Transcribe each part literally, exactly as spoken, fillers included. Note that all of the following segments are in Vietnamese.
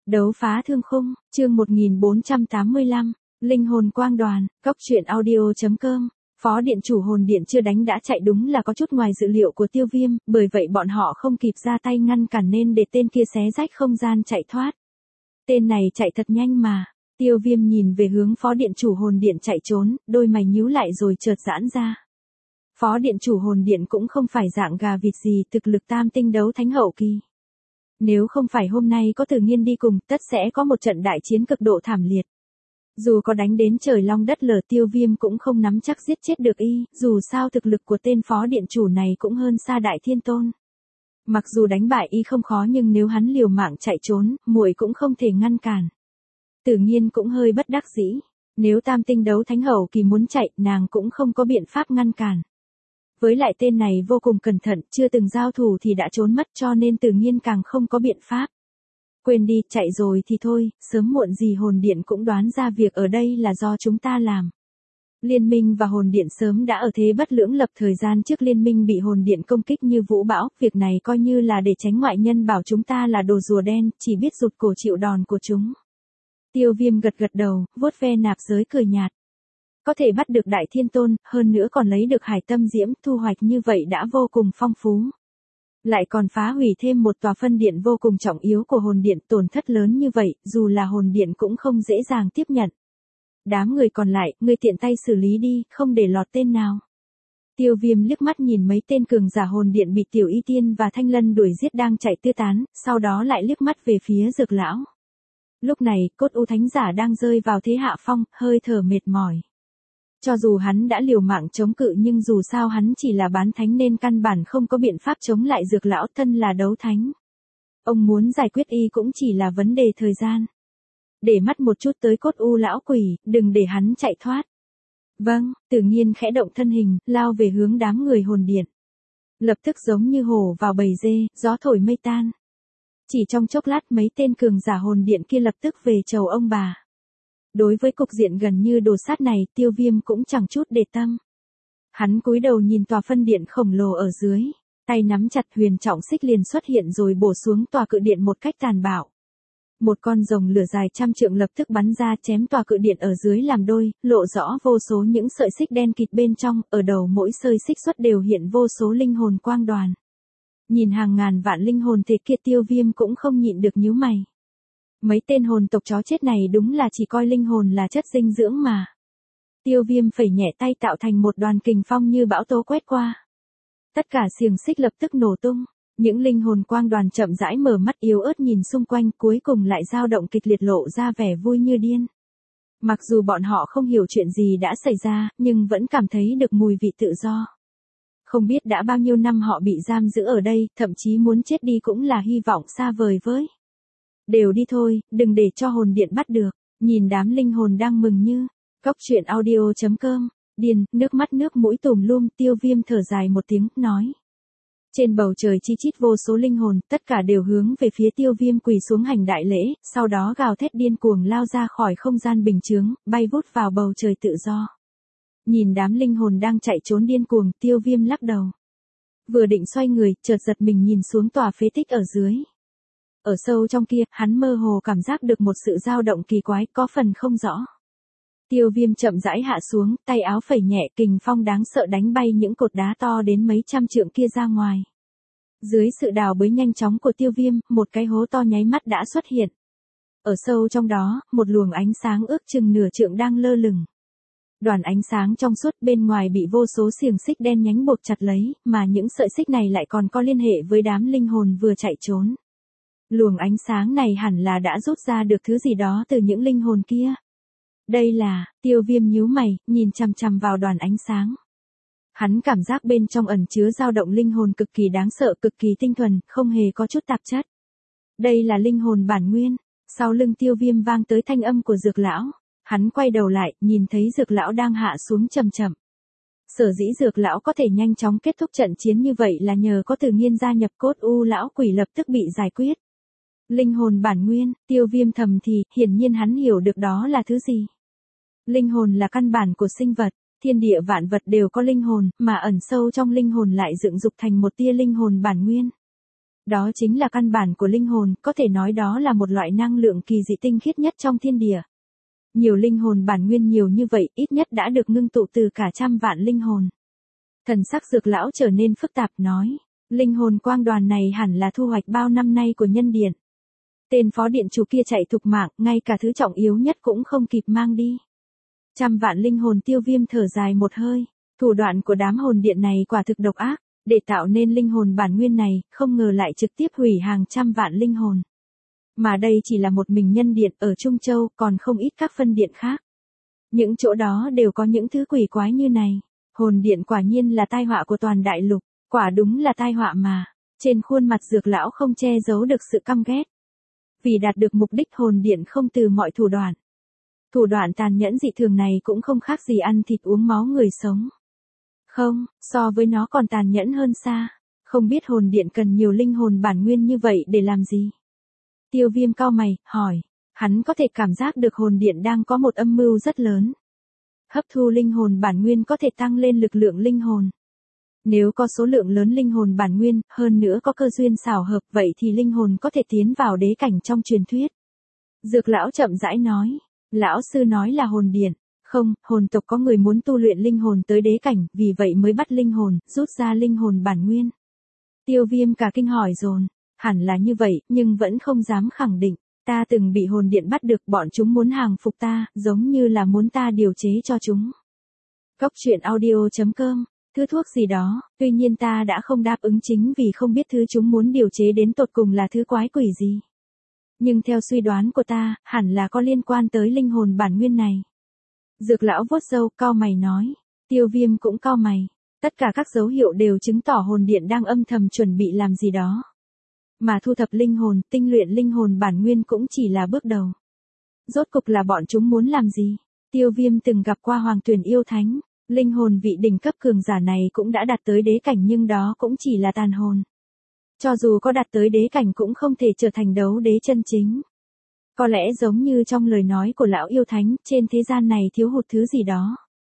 Đấu phá thương khung, chương một nghìn bốn trăm tám mươi lăm, linh hồn quang đoàn, góc truyện audio.com. Phó điện chủ hồn điện chưa đánh đã chạy đúng là có chút ngoài dự liệu của Tiêu Viêm, bởi vậy bọn họ không kịp ra tay ngăn cản nên để tên kia xé rách không gian chạy thoát. Tên này chạy thật nhanh mà. Tiêu Viêm nhìn về hướng phó điện chủ hồn điện chạy trốn, đôi mày nhíu lại rồi chợt giãn ra. Phó điện chủ hồn điện cũng không phải dạng gà vịt gì, thực lực tam tinh đấu thánh hậu kỳ. Nếu không phải hôm nay có Tử Nghiên đi cùng, tất sẽ có một trận đại chiến cực độ thảm liệt. Dù có đánh đến trời long đất lở, Tiêu Viêm cũng không nắm chắc giết chết được y, dù sao thực lực của tên phó điện chủ này cũng hơn xa Đại Thiên Tôn. Mặc dù đánh bại y không khó nhưng nếu hắn liều mạng chạy trốn, muội cũng không thể ngăn cản. Tử Nghiên cũng hơi bất đắc dĩ, nếu tam tinh đấu thánh hậu kỳ muốn chạy, nàng cũng không có biện pháp ngăn cản. Với lại tên này vô cùng cẩn thận, chưa từng giao thủ thì đã trốn mất, cho nên Tử Nghiên càng không có biện pháp. Quên đi, chạy rồi thì thôi, sớm muộn gì hồn điện cũng đoán ra việc ở đây là do chúng ta làm. Liên minh và hồn điện sớm đã ở thế bất lưỡng lập, thời gian trước liên minh bị hồn điện công kích như vũ bão, việc này coi như là để tránh ngoại nhân bảo chúng ta là đồ rùa đen, chỉ biết rụt cổ chịu đòn của chúng. Tiêu Viêm gật gật đầu, vuốt ve nạp giới cười nhạt. Có thể bắt được Đại Thiên Tôn, hơn nữa còn lấy được Hải Tâm Diễm, thu hoạch như vậy đã vô cùng phong phú. Lại còn phá hủy thêm một tòa phân điện vô cùng trọng yếu của hồn điện, tổn thất lớn như vậy, dù là hồn điện cũng không dễ dàng tiếp nhận. Đám người còn lại, ngươi tiện tay xử lý đi, không để lọt tên nào. Tiêu Viêm liếc mắt nhìn mấy tên cường giả hồn điện bị Tiểu Y Tiên và Thanh Lân đuổi giết đang chạy tứ tán, sau đó lại liếc mắt về phía Dược lão. Lúc này, Cốt U Thánh giả đang rơi vào thế hạ phong, hơi thở mệt mỏi. Cho dù hắn đã liều mạng chống cự nhưng dù sao hắn chỉ là bán thánh nên căn bản không có biện pháp chống lại Dược lão, thân là đấu thánh. Ông muốn giải quyết y cũng chỉ là vấn đề thời gian. Để mắt một chút tới Cốt U lão quỷ, đừng để hắn chạy thoát. Vâng, Tử Nghiên khẽ động thân hình, lao về hướng đám người hồn điện. Lập tức giống như hổ vào bầy dê, gió thổi mây tan. Chỉ trong chốc lát mấy tên cường giả hồn điện kia lập tức về chầu ông bà. Đối với cục diện gần như đồ sát này, Tiêu Viêm cũng chẳng chút để tâm. Hắn cúi đầu nhìn tòa phân điện khổng lồ ở dưới, tay nắm chặt huyền trọng xích liền xuất hiện rồi bổ xuống tòa cự điện một cách tàn bạo. Một con rồng lửa dài trăm trượng lập tức bắn ra chém tòa cự điện ở dưới làm đôi, lộ rõ vô số những sợi xích đen kịt bên trong, ở đầu mỗi sợi xích xuất đều hiện vô số linh hồn quang đoàn. Nhìn hàng ngàn vạn linh hồn thể kia, Tiêu Viêm cũng không nhịn được nhíu mày. Mấy tên hồn tộc chó chết này đúng là chỉ coi linh hồn là chất dinh dưỡng mà. Tiêu Viêm phẩy nhẹ tay tạo thành một đoàn kình phong như bão tố quét qua. Tất cả xiềng xích lập tức nổ tung, những linh hồn quang đoàn chậm rãi mở mắt yếu ớt nhìn xung quanh, cuối cùng lại dao động kịch liệt, lộ ra vẻ vui như điên. Mặc dù bọn họ không hiểu chuyện gì đã xảy ra, nhưng vẫn cảm thấy được mùi vị tự do. Không biết đã bao nhiêu năm họ bị giam giữ ở đây, thậm chí muốn chết đi cũng là hy vọng xa vời với. Đều đi thôi, đừng để cho hồn điện bắt được. Nhìn đám linh hồn đang mừng như góc truyện audio.com. Điên, nước mắt nước mũi tùm lum, Tiêu Viêm thở dài một tiếng, nói. Trên bầu trời chi chít vô số linh hồn, tất cả đều hướng về phía Tiêu Viêm quỳ xuống hành đại lễ, sau đó gào thét điên cuồng lao ra khỏi không gian bình chướng, bay vút vào bầu trời tự do. Nhìn đám linh hồn đang chạy trốn điên cuồng, Tiêu Viêm lắc đầu. Vừa định xoay người, chợt giật mình nhìn xuống tòa phế tích ở dưới. Ở sâu trong kia, hắn mơ hồ cảm giác được một sự dao động kỳ quái, có phần không rõ. Tiêu Viêm chậm rãi hạ xuống, tay áo phẩy nhẹ, kình phong đáng sợ đánh bay những cột đá to đến mấy trăm trượng kia ra ngoài. Dưới sự đào bới nhanh chóng của Tiêu Viêm, một cái hố to nháy mắt đã xuất hiện. Ở sâu trong đó, một luồng ánh sáng ước chừng nửa trượng đang lơ lửng. Đoàn ánh sáng trong suốt, bên ngoài bị vô số xiềng xích đen nhánh buộc chặt lấy, mà những sợi xích này lại còn có liên hệ với đám linh hồn vừa chạy trốn. Luồng ánh sáng này hẳn là đã rút ra được thứ gì đó từ những linh hồn kia. Đây là, Tiêu Viêm nhíu mày, nhìn chằm chằm vào đoàn ánh sáng. Hắn cảm giác bên trong ẩn chứa dao động linh hồn cực kỳ đáng sợ, cực kỳ tinh thuần, không hề có chút tạp chất. Đây là linh hồn bản nguyên. Sau lưng Tiêu Viêm vang tới thanh âm của Dược lão. Hắn quay đầu lại, nhìn thấy Dược lão đang hạ xuống chậm chậm. Sở dĩ Dược lão có thể nhanh chóng kết thúc trận chiến như vậy là nhờ có Tử Nghiên gia nhập, Cốt U lão quỷ lập tức bị giải quyết. Linh hồn bản nguyên, Tiêu Viêm thầm thì, hiển nhiên hắn hiểu được đó là thứ gì. Linh hồn là căn bản của sinh vật, thiên địa vạn vật đều có linh hồn, mà ẩn sâu trong linh hồn lại dựng dục thành một tia linh hồn bản nguyên. Đó chính là căn bản của linh hồn, có thể nói đó là một loại năng lượng kỳ dị tinh khiết nhất trong thiên địa. Nhiều linh hồn bản nguyên nhiều như vậy, ít nhất đã được ngưng tụ từ cả trăm vạn linh hồn. Thần sắc Dược lão trở nên phức tạp nói, linh hồn quang đoàn này hẳn là thu hoạch bao năm nay của nhân điện. Tên phó điện chủ kia chạy thục mạng, ngay cả thứ trọng yếu nhất cũng không kịp mang đi. Trăm vạn linh hồn. Tiêu Viêm thở dài một hơi, thủ đoạn của đám hồn điện này quả thực độc ác, để tạo nên linh hồn bản nguyên này, không ngờ lại trực tiếp hủy hàng trăm vạn linh hồn. Mà đây chỉ là một mình nhân điện ở Trung Châu, còn không ít các phân điện khác. Những chỗ đó đều có những thứ quỷ quái như này. Hồn điện quả nhiên là tai họa của toàn đại lục, quả đúng là tai họa mà. Trên khuôn mặt Dược lão không che giấu được sự căm ghét. Vì đạt được mục đích, hồn điện không từ mọi thủ đoạn. Thủ đoạn tàn nhẫn dị thường này cũng không khác gì ăn thịt uống máu người sống. Không, so với nó còn tàn nhẫn hơn xa. Không biết hồn điện cần nhiều linh hồn bản nguyên như vậy để làm gì? Tiêu Viêm cau mày, hỏi. Hắn có thể cảm giác được hồn điện đang có một âm mưu rất lớn. Hấp thu linh hồn bản nguyên có thể tăng lên lực lượng linh hồn. Nếu có số lượng lớn linh hồn bản nguyên, hơn nữa có cơ duyên xảo hợp, vậy thì linh hồn có thể tiến vào đế cảnh trong truyền thuyết. Dược lão chậm rãi nói. Lão sư nói là hồn điện. Không, hồn tộc có người muốn tu luyện linh hồn tới đế cảnh, vì vậy mới bắt linh hồn, rút ra linh hồn bản nguyên. Tiêu Viêm cả kinh hỏi dồn. Hẳn là như vậy, nhưng vẫn không dám khẳng định. Ta từng bị hồn điện bắt được, bọn chúng muốn hàng phục ta, giống như là muốn ta điều chế cho chúng. Cốc truyện audio chấm com, thứ thuốc gì đó, tuy nhiên ta đã không đáp ứng chính vì không biết thứ chúng muốn điều chế đến tột cùng là thứ quái quỷ gì. Nhưng theo suy đoán của ta, hẳn là có liên quan tới linh hồn bản nguyên này. Dược lão vuốt râu, cau mày nói. Tiêu Viêm cũng cau mày. Tất cả các dấu hiệu đều chứng tỏ hồn điện đang âm thầm chuẩn bị làm gì đó. Mà thu thập linh hồn, tinh luyện linh hồn bản nguyên cũng chỉ là bước đầu. Rốt cục là bọn chúng muốn làm gì? Tiêu Viêm từng gặp qua Hoàng Tuyển Yêu Thánh, linh hồn vị đỉnh cấp cường giả này cũng đã đạt tới đế cảnh, nhưng đó cũng chỉ là tàn hồn. Cho dù có đạt tới đế cảnh cũng không thể trở thành đấu đế chân chính. Có lẽ giống như trong lời nói của lão yêu thánh, trên thế gian này thiếu hụt thứ gì đó.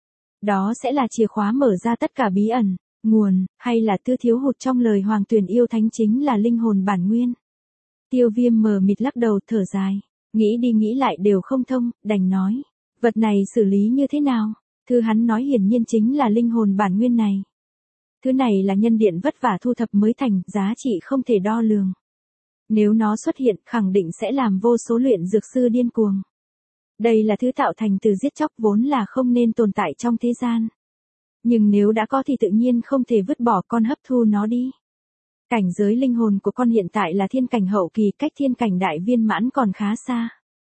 Đó sẽ là chìa khóa mở ra tất cả bí ẩn, nguồn, hay là thứ thiếu hụt trong lời Hoàng Tuyển Yêu Thánh chính là linh hồn bản nguyên. Tiêu Viêm mờ mịt lắc đầu thở dài, nghĩ đi nghĩ lại đều không thông, đành nói. Vật này xử lý như thế nào? Thứ hắn nói hiển nhiên chính là linh hồn bản nguyên này. Thứ này là nhân điện vất vả thu thập mới thành, giá trị không thể đo lường. Nếu nó xuất hiện, khẳng định sẽ làm vô số luyện dược sư điên cuồng. Đây là thứ tạo thành từ giết chóc vốn là không nên tồn tại trong thế gian. Nhưng nếu đã có thì tự nhiên không thể vứt bỏ, con hấp thu nó đi. Cảnh giới linh hồn của con hiện tại là thiên cảnh hậu kỳ, cách thiên cảnh đại viên mãn còn khá xa.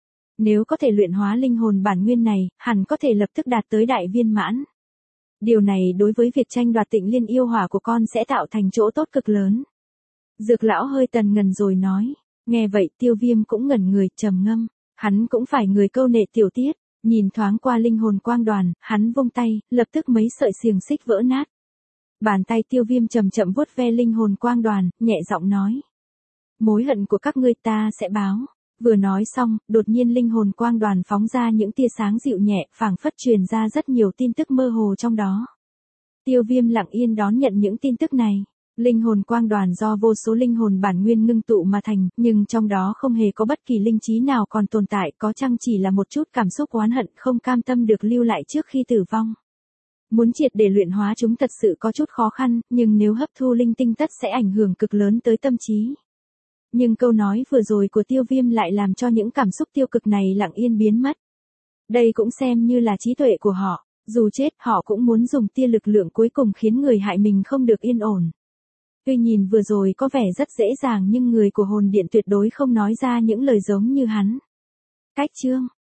Nếu có thể luyện hóa linh hồn bản nguyên này, hẳn có thể lập tức đạt tới đại viên mãn. Điều này đối với việc tranh đoạt Tịnh Liên yêu hỏa của con sẽ tạo thành chỗ tốt cực lớn. Dược lão hơi tần ngần rồi nói. Nghe vậy Tiêu Viêm cũng ngẩn người, trầm ngâm. Hắn cũng phải người câu nệ tiểu tiết. Nhìn thoáng qua linh hồn quang đoàn, hắn vung tay, lập tức mấy sợi xiềng xích vỡ nát. Bàn tay Tiêu Viêm chậm chậm vuốt ve linh hồn quang đoàn, nhẹ giọng nói. Mối hận của các ngươi ta sẽ báo. Vừa nói xong, đột nhiên linh hồn quang đoàn phóng ra những tia sáng dịu nhẹ, phảng phất truyền ra rất nhiều tin tức mơ hồ trong đó. Tiêu Viêm lặng yên đón nhận những tin tức này. Linh hồn quang đoàn do vô số linh hồn bản nguyên ngưng tụ mà thành, nhưng trong đó không hề có bất kỳ linh trí nào còn tồn tại, có chăng chỉ là một chút cảm xúc oán hận không cam tâm được lưu lại trước khi tử vong. Muốn triệt để luyện hóa chúng thật sự có chút khó khăn, nhưng nếu hấp thu linh tinh tất sẽ ảnh hưởng cực lớn tới tâm trí. Nhưng câu nói vừa rồi của Tiêu Viêm lại làm cho những cảm xúc tiêu cực này lặng yên biến mất. Đây cũng xem như là trí tuệ của họ, dù chết họ cũng muốn dùng tia lực lượng cuối cùng khiến người hại mình không được yên ổn. Tuy nhìn vừa rồi có vẻ rất dễ dàng nhưng người của hồn điện tuyệt đối không nói ra những lời giống như hắn. Cách chương